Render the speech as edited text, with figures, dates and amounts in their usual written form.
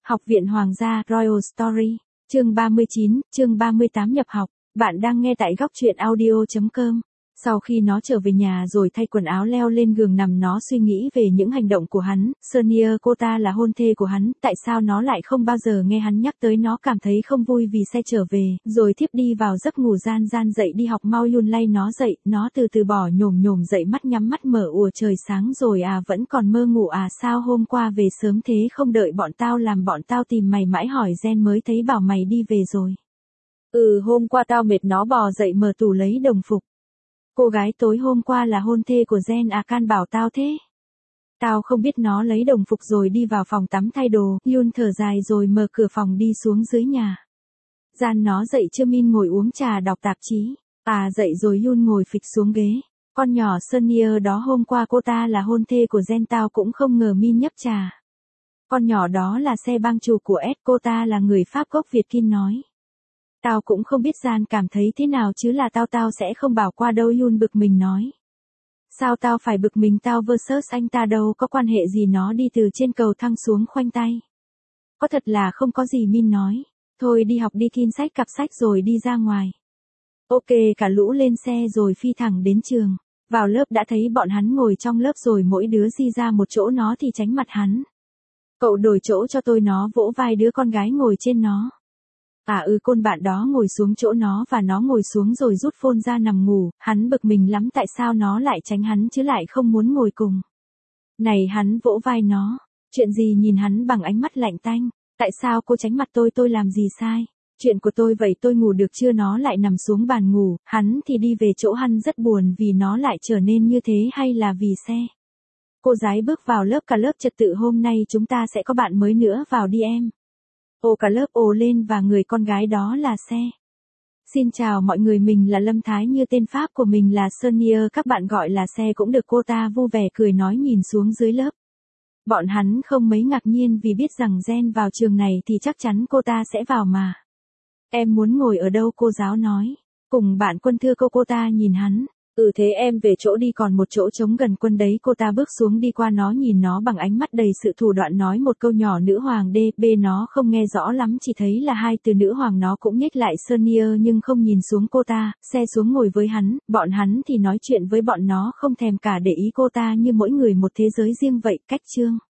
Học viện Hoàng gia Royal Story, chương 39, chương 38 nhập học, bạn đang nghe tại góc truyện audio.com. Sau khi nó trở về nhà rồi thay quần áo leo lên giường nằm nó suy nghĩ về những hành động của hắn, Sonia cô ta là hôn thê của hắn, tại sao nó lại không bao giờ nghe hắn nhắc tới nó cảm thấy không vui vì xe trở về, rồi thiếp đi vào giấc ngủ gian dậy đi học mau Yun lay nó dậy, nó từ từ bỏ nhổm dậy mắt nhắm mắt mở ùa trời sáng rồi à vẫn còn mơ ngủ à sao hôm qua về sớm thế không đợi bọn tao làm bọn tao tìm mày mãi hỏi Gen mới thấy bảo mày đi về rồi. Hôm qua tao mệt nó bò dậy mở tủ lấy đồng phục. Cô gái tối hôm qua là hôn thê của Gen à Can bảo tao thế. Tao không biết nó lấy đồng phục rồi đi vào phòng tắm thay đồ, Yun thở dài rồi mở cửa phòng đi xuống dưới nhà. Gian nó dậy chưa Min ngồi uống trà đọc tạp chí. Dậy rồi Yun ngồi phịch xuống ghế. Con nhỏ Sonia đó hôm qua cô ta là hôn thê của Gen tao cũng không ngờ Min nhấp trà. Con nhỏ đó là xe bang chủ của S cô ta là người Pháp gốc Việt Kin nói. Tao cũng không biết Gian cảm thấy thế nào chứ là tao sẽ không bảo qua đâu Yun bực mình nói. Sao tao phải bực mình tao versus anh ta đâu có quan hệ gì nó đi từ trên cầu thang xuống khoanh tay. Có thật là không có gì Min nói. Thôi đi học đi Kin xách cặp sách rồi đi ra ngoài. Ok cả lũ lên xe rồi phi thẳng đến trường. Vào lớp đã thấy bọn hắn ngồi trong lớp rồi mỗi đứa di ra một chỗ nó thì tránh mặt hắn. Cậu đổi chỗ cho tôi nó vỗ vai đứa con gái ngồi trên nó. Con bạn đó ngồi xuống chỗ nó và nó ngồi xuống rồi rút phone ra nằm ngủ, hắn bực mình lắm tại sao nó lại tránh hắn chứ lại không muốn ngồi cùng. Này hắn vỗ vai nó, chuyện gì nhìn hắn bằng ánh mắt lạnh tanh, tại sao cô tránh mặt tôi làm gì sai, chuyện của tôi vậy tôi ngủ được chưa nó lại nằm xuống bàn ngủ, hắn thì đi về chỗ hắn rất buồn vì nó lại trở nên như thế hay là vì xe. Cô gái bước vào lớp cả lớp trật tự hôm nay chúng ta sẽ có bạn mới nữa vào đi em. Cả lớp ồ lên và người con gái đó là xe. Xin chào mọi người mình là Lâm Thái như tên Pháp của mình là Sonia các bạn gọi là xe cũng được cô ta vui vẻ cười nói nhìn xuống dưới lớp. Bọn hắn không mấy ngạc nhiên vì biết rằng Gen vào trường này thì chắc chắn cô ta sẽ vào mà. Em muốn ngồi ở đâu cô giáo nói. Cùng bạn Quân thưa cô ta nhìn hắn. Thế em về chỗ đi còn một chỗ trống gần Quân đấy cô ta bước xuống đi qua nó nhìn nó bằng ánh mắt đầy sự thủ đoạn nói một câu nhỏ nữ hoàng DB nó không nghe rõ lắm chỉ thấy là hai từ nữ hoàng nó cũng nhếch lại Sonia nhưng không nhìn xuống cô ta, xe xuống ngồi với hắn, bọn hắn thì nói chuyện với bọn nó không thèm cả để ý cô ta như mỗi người một thế giới riêng vậy cách chương.